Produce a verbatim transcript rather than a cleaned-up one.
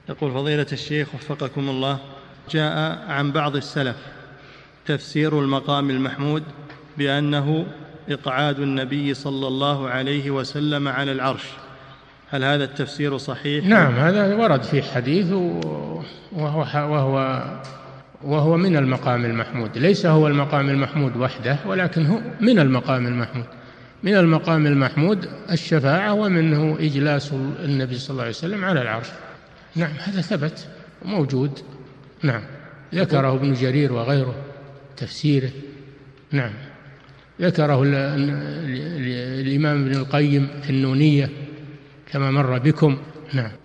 يقول فضيلة الشيخ وفقكم الله، جاء عن بعض السلف تفسير المقام المحمود بأنه إقعاد النبي صلى الله عليه وسلم على العرش، هل هذا التفسير صحيح؟ نعم، هذا ورد في حديث وهو, وهو, وهو من المقام المحمود، ليس هو المقام المحمود وحده ولكن هو من المقام المحمود. من المقام المحمود الشفاعة، ومنه إجلاس النبي صلى الله عليه وسلم على العرش. نعم، هذا ثبت وموجود. نعم، ذكره ابن جرير وغيره تفسيره. نعم، ذكره الإمام ابن القيم في النونية كما مر بكم. نعم.